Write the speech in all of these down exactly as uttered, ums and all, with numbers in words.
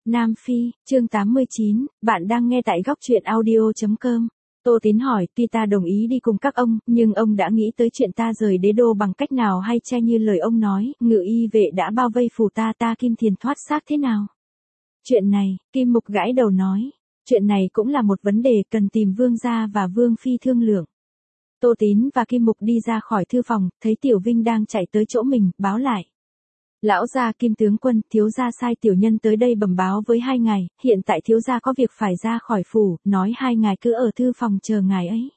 Nam Phi, chương tám mươi chín, bạn đang nghe tại góc truyện audio chấm com. Tô Tín hỏi, tuy ta đồng ý đi cùng các ông, nhưng ông đã nghĩ tới chuyện ta rời đế đô bằng cách nào hay che như lời ông nói, ngự y vệ đã bao vây phủ ta ta Kim Thiền thoát xác thế nào? Chuyện này, Kim Mục gãi đầu nói, chuyện này cũng là một vấn đề cần tìm Vương gia và Vương Phi thương lượng. Tô Tín và Kim Mục đi ra khỏi thư phòng, thấy Tiểu Vinh đang chạy tới chỗ mình, báo lại. Lão gia Kim tướng quân, thiếu gia sai tiểu nhân tới đây bẩm báo với hai ngài, hiện tại thiếu gia có việc phải ra khỏi phủ, nói hai ngài cứ ở thư phòng chờ ngài ấy.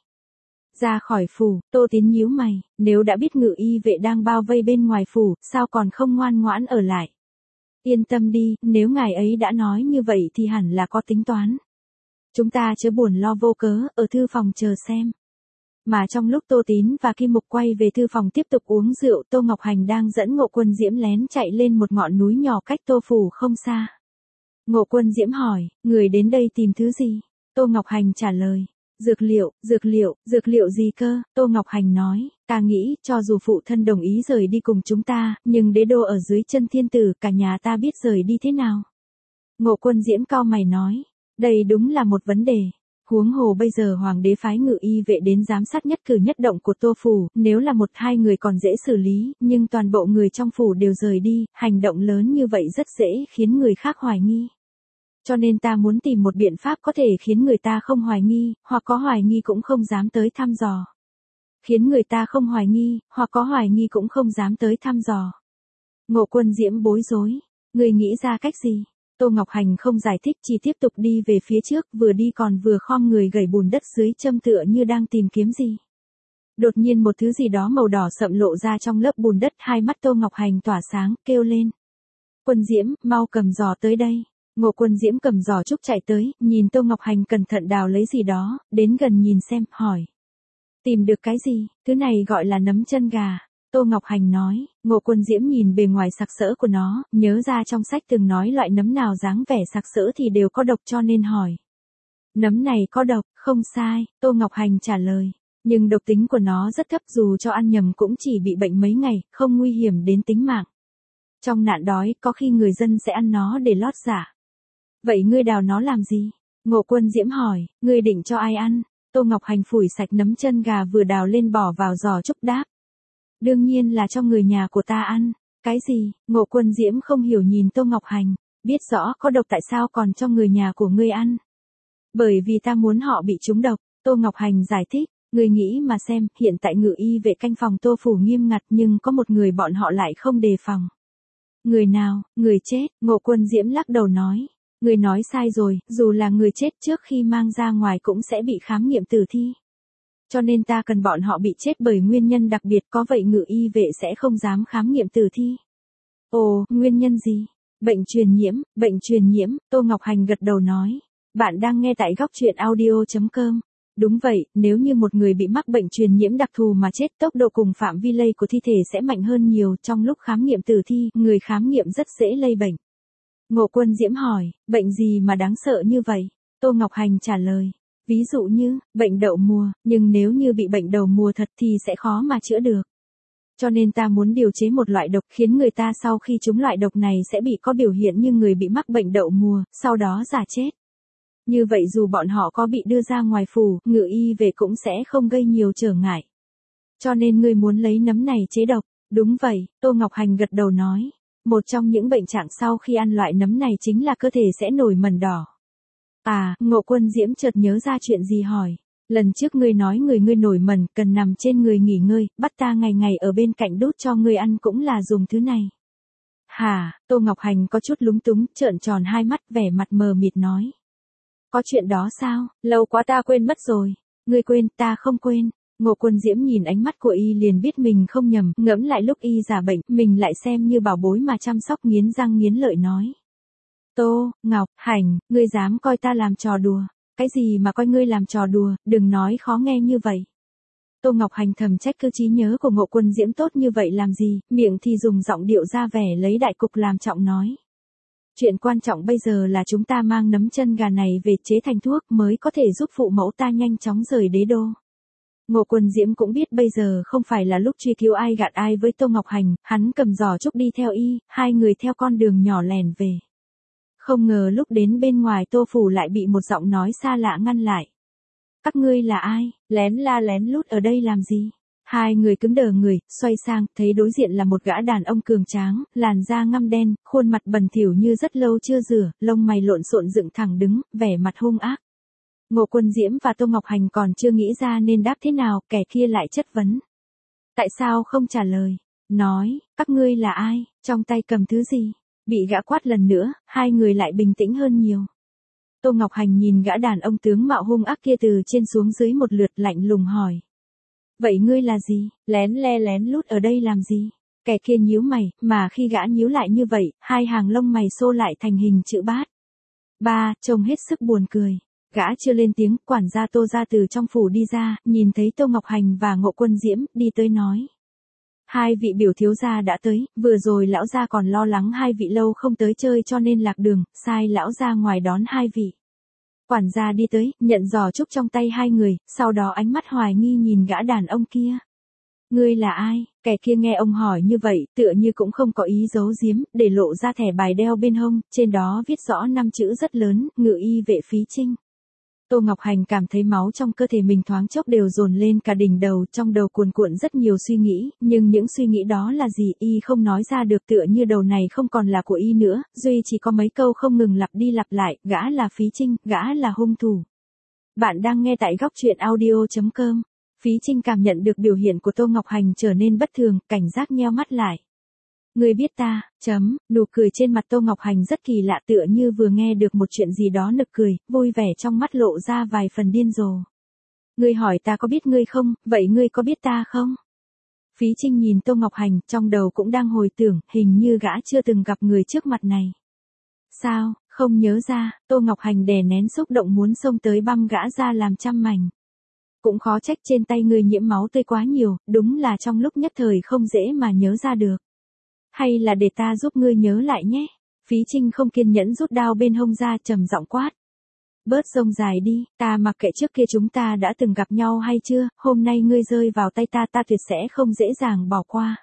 Ra khỏi phủ, Tô Tín nhíu mày, nếu đã biết ngự y vệ đang bao vây bên ngoài phủ, sao còn không ngoan ngoãn ở lại? Yên tâm đi, nếu ngài ấy đã nói như vậy thì hẳn là có tính toán. Chúng ta chớ buồn lo vô cớ, ở thư phòng chờ xem. Mà trong lúc Tô Tín và Kim Mục quay về thư phòng tiếp tục uống rượu, Tô Ngọc Hành đang dẫn Ngộ Quân Diễm lén chạy lên một ngọn núi nhỏ cách Tô phủ không xa. Ngộ Quân Diễm hỏi, người đến đây tìm thứ gì? Tô Ngọc Hành trả lời, dược liệu, dược liệu, dược liệu gì cơ? Tô Ngọc Hành nói, ta nghĩ, cho dù phụ thân đồng ý rời đi cùng chúng ta, nhưng đế đô ở dưới chân thiên tử, cả nhà ta biết rời đi thế nào? Ngộ Quân Diễm cau mày nói, đây đúng là một vấn đề. Huống hồ bây giờ hoàng đế phái ngự y vệ đến giám sát nhất cử nhất động của Tô phủ, nếu là một hai người còn dễ xử lý, nhưng toàn bộ người trong phủ đều rời đi, hành động lớn như vậy rất dễ khiến người khác hoài nghi. Cho nên ta muốn tìm một biện pháp có thể khiến người ta không hoài nghi, hoặc có hoài nghi cũng không dám tới thăm dò. Khiến người ta không hoài nghi, hoặc có hoài nghi cũng không dám tới thăm dò. Ngộ Quân Diễm bối rối, người nghĩ ra cách gì? Tô Ngọc Hành không giải thích, chỉ tiếp tục đi về phía trước, vừa đi còn vừa khom người gẩy bùn đất dưới châm tựa như đang tìm kiếm gì. Đột nhiên một thứ gì đó màu đỏ sậm lộ ra trong lớp bùn đất, hai mắt Tô Ngọc Hành tỏa sáng, kêu lên. Quân Diễm, mau cầm giò tới đây. Ngộ Quân Diễm cầm giò trúc chạy tới, nhìn Tô Ngọc Hành cẩn thận đào lấy gì đó, đến gần nhìn xem, hỏi. Tìm được cái gì? Thứ này gọi là nấm chân gà. Tô Ngọc Hành nói, Ngộ Quân Diễm nhìn bề ngoài sặc sỡ của nó, nhớ ra trong sách từng nói loại nấm nào dáng vẻ sặc sỡ thì đều có độc cho nên hỏi. Nấm này có độc, không sai, Tô Ngọc Hành trả lời, nhưng độc tính của nó rất thấp, dù cho ăn nhầm cũng chỉ bị bệnh mấy ngày, không nguy hiểm đến tính mạng. Trong nạn đói, có khi người dân sẽ ăn nó để lót dạ. Vậy ngươi đào nó làm gì? Ngộ Quân Diễm hỏi, ngươi định cho ai ăn? Tô Ngọc Hành phủi sạch nấm chân gà vừa đào lên bỏ vào giò trúc đáp. Đương nhiên là cho người nhà của ta ăn. Cái gì? Ngộ Quân Diễm không hiểu nhìn Tô Ngọc Hành. Biết rõ có độc tại sao còn cho người nhà của ngươi ăn? Bởi vì ta muốn họ bị trúng độc. Tô Ngọc Hành giải thích. Ngươi nghĩ mà xem, hiện tại ngự y vệ canh phòng Tô phủ nghiêm ngặt nhưng có một người bọn họ lại không đề phòng. Người nào? Người chết. Ngộ Quân Diễm lắc đầu nói. Ngươi nói sai rồi, dù là người chết trước khi mang ra ngoài cũng sẽ bị khám nghiệm tử thi. Cho nên ta cần bọn họ bị chết bởi nguyên nhân đặc biệt, có vậy ngự y vệ sẽ không dám khám nghiệm tử thi. Ồ, nguyên nhân gì? Bệnh truyền nhiễm, bệnh truyền nhiễm, Tô Ngọc Hành gật đầu nói. Bạn đang nghe tại góc truyện audio chấm com. Đúng vậy, nếu như một người bị mắc bệnh truyền nhiễm đặc thù mà chết, tốc độ cùng phạm vi lây của thi thể sẽ mạnh hơn nhiều, trong lúc khám nghiệm tử thi, người khám nghiệm rất dễ lây bệnh. Ngộ Quân Diễm hỏi, bệnh gì mà đáng sợ như vậy? Tô Ngọc Hành trả lời. Ví dụ như, bệnh đậu mùa, nhưng nếu như bị bệnh đậu mùa thật thì sẽ khó mà chữa được. Cho nên ta muốn điều chế một loại độc khiến người ta sau khi trúng loại độc này sẽ bị có biểu hiện như người bị mắc bệnh đậu mùa, sau đó giả chết. Như vậy dù bọn họ có bị đưa ra ngoài phủ, ngự y về cũng sẽ không gây nhiều trở ngại. Cho nên ngươi muốn lấy nấm này chế độc. Đúng vậy, Tô Ngọc Hành gật đầu nói. Một trong những bệnh trạng sau khi ăn loại nấm này chính là cơ thể sẽ nổi mẩn đỏ. À, Ngộ Quân Diễm chợt nhớ ra chuyện gì hỏi. Lần trước ngươi nói người ngươi nổi mẩn, cần nằm trên người nghỉ ngơi, bắt ta ngày ngày ở bên cạnh đút cho ngươi ăn cũng là dùng thứ này. Hả? Tô Ngọc Hành có chút lúng túng, trợn tròn hai mắt, vẻ mặt mờ mịt nói. Có chuyện đó sao? Lâu quá ta quên mất rồi. Ngươi quên, ta không quên. Ngộ Quân Diễm nhìn ánh mắt của y liền biết mình không nhầm, ngẫm lại lúc y giả bệnh, mình lại xem như bảo bối mà chăm sóc, nghiến răng nghiến lợi nói. Tô, Ngọc, Hành, ngươi dám coi ta làm trò đùa. Cái gì mà coi ngươi làm trò đùa, đừng nói khó nghe như vậy. Tô Ngọc Hành thầm trách cứ trí nhớ của Ngộ Quân Diễm tốt như vậy làm gì, miệng thì dùng giọng điệu ra vẻ lấy đại cục làm trọng nói. Chuyện quan trọng bây giờ là chúng ta mang nấm chân gà này về chế thành thuốc mới có thể giúp phụ mẫu ta nhanh chóng rời đế đô. Ngộ Quân Diễm cũng biết bây giờ không phải là lúc truy cứu ai gạt ai với Tô Ngọc Hành, hắn cầm giò trúc đi theo y, hai người theo con đường nhỏ lẻn về. Không ngờ lúc đến bên ngoài Tô Phủ lại bị một giọng nói xa lạ ngăn lại. Các ngươi là ai, lén la lén lút ở đây làm gì? Hai người cứng đờ người, xoay sang, thấy đối diện là một gã đàn ông cường tráng, làn da ngăm đen, khuôn mặt bẩn thỉu như rất lâu chưa rửa, lông mày lộn xộn dựng thẳng đứng, vẻ mặt hung ác. Ngộ Quân Diễm và Tô Ngọc Hành còn chưa nghĩ ra nên đáp thế nào, kẻ kia lại chất vấn. Tại sao không trả lời? Nói, các ngươi là ai, trong tay cầm thứ gì? Bị gã quát lần nữa, hai người lại bình tĩnh hơn nhiều. Tô Ngọc Hành nhìn gã đàn ông tướng mạo hung ác kia từ trên xuống dưới một lượt, lạnh lùng hỏi. Vậy ngươi là gì, lén le lén lút ở đây làm gì? Kẻ kia nhíu mày, mà khi gã nhíu lại như vậy, hai hàng lông mày xô lại thành hình chữ bát. Ba, trông hết sức buồn cười. Gã chưa lên tiếng, quản gia Tô ra từ trong phủ đi ra, nhìn thấy Tô Ngọc Hành và Ngộ Quân Diễm, đi tới nói. Hai vị biểu thiếu gia đã tới, vừa rồi lão gia còn lo lắng hai vị lâu không tới chơi cho nên lạc đường, sai lão gia ngoài đón hai vị. Quản gia đi tới, nhận giỏ trúc trong tay hai người, sau đó ánh mắt hoài nghi nhìn gã đàn ông kia. Ngươi là ai? Kẻ kia nghe ông hỏi như vậy, tựa như cũng không có ý giấu giếm, để lộ ra thẻ bài đeo bên hông, trên đó viết rõ năm chữ rất lớn, Ngự y vệ Phí Trinh. Tô Ngọc Hành cảm thấy máu trong cơ thể mình thoáng chốc đều dồn lên cả đỉnh đầu, trong đầu cuồn cuộn rất nhiều suy nghĩ, nhưng những suy nghĩ đó là gì y không nói ra được, tựa như đầu này không còn là của y nữa, duy chỉ có mấy câu không ngừng lặp đi lặp lại, gã là Phí Trinh, gã là hung thủ. Bạn đang nghe tại góc truyện audio chấm com. Phí Trinh cảm nhận được biểu hiện của Tô Ngọc Hành trở nên bất thường, cảnh giác nheo mắt lại. Ngươi biết ta, chấm, nụ cười trên mặt Tô Ngọc Hành rất kỳ lạ, tựa như vừa nghe được một chuyện gì đó nực cười, vui vẻ trong mắt lộ ra vài phần điên rồ. Ngươi hỏi ta có biết ngươi không, vậy ngươi có biết ta không? Phí Trinh nhìn Tô Ngọc Hành, trong đầu cũng đang hồi tưởng, hình như gã chưa từng gặp người trước mặt này. Sao, không nhớ ra, Tô Ngọc Hành đè nén xúc động muốn xông tới băm gã ra làm trăm mảnh. Cũng khó trách trên tay ngươi nhiễm máu tươi quá nhiều, đúng là trong lúc nhất thời không dễ mà nhớ ra được. Hay là để ta giúp ngươi nhớ lại nhé. Phí Trinh không kiên nhẫn rút đao bên hông ra, trầm giọng quát. Bớt rông dài đi, ta mặc kệ trước kia chúng ta đã từng gặp nhau hay chưa, hôm nay ngươi rơi vào tay ta ta tuyệt sẽ không dễ dàng bỏ qua.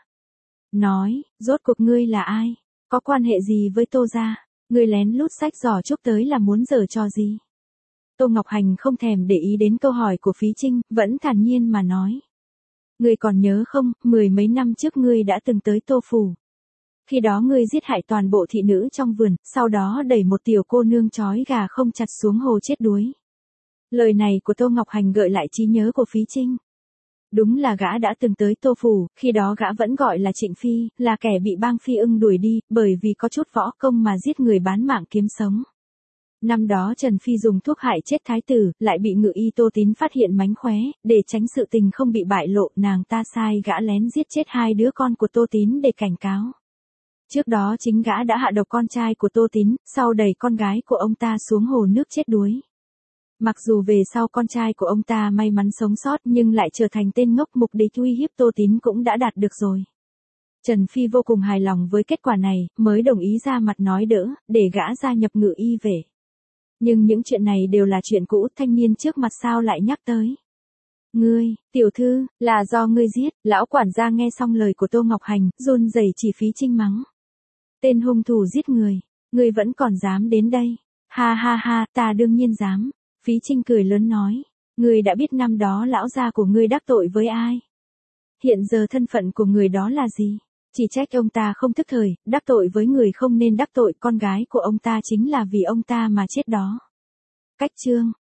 Nói, rốt cuộc ngươi là ai? Có quan hệ gì với Tô gia? Ngươi lén lút xách giỏ trúc tới là muốn giở trò gì? Tô Ngọc Hành không thèm để ý đến câu hỏi của Phí Trinh, vẫn thản nhiên mà nói. Ngươi còn nhớ không, mười mấy năm trước ngươi đã từng tới Tô Phủ. Khi đó ngươi giết hại toàn bộ thị nữ trong vườn, sau đó đẩy một tiểu cô nương trói gà không chặt xuống hồ chết đuối. Lời này của Tô Ngọc Hành gợi lại trí nhớ của Phí Trinh. Đúng là gã đã từng tới Tô Phủ, khi đó gã vẫn gọi là Trịnh Phi, là kẻ bị bang Phi Ưng đuổi đi, bởi vì có chút võ công mà giết người bán mạng kiếm sống. Năm đó Trần Phi dùng thuốc hại chết thái tử, lại bị ngự y Tô Tín phát hiện mánh khóe, để tránh sự tình không bị bại lộ, nàng ta sai gã lén giết chết hai đứa con của Tô Tín để cảnh cáo. Trước đó chính gã đã hạ độc con trai của Tô Tín, sau đẩy con gái của ông ta xuống hồ nước chết đuối. Mặc dù về sau con trai của ông ta may mắn sống sót nhưng lại trở thành tên ngốc, mục đích uy hiếp Tô Tín cũng đã đạt được rồi. Trần Phi vô cùng hài lòng với kết quả này, mới đồng ý ra mặt nói đỡ, để gã gia nhập ngự y về. Nhưng những chuyện này đều là chuyện cũ, thanh niên trước mặt sao lại nhắc tới. Ngươi, tiểu thư, là do ngươi giết. Lão quản gia nghe xong lời của Tô Ngọc Hành, run rẩy chỉ Phí Trinh mắng. Tên hung thủ giết người, ngươi vẫn còn dám đến đây. Ha ha ha, ta đương nhiên dám. Phí Trinh cười lớn nói. Ngươi đã biết năm đó lão gia của ngươi đắc tội với ai? Hiện giờ thân phận của người đó là gì? Chỉ trách ông ta không thức thời, đắc tội với người không nên đắc tội, con gái của ông ta chính là vì ông ta mà chết đó. Cách chương,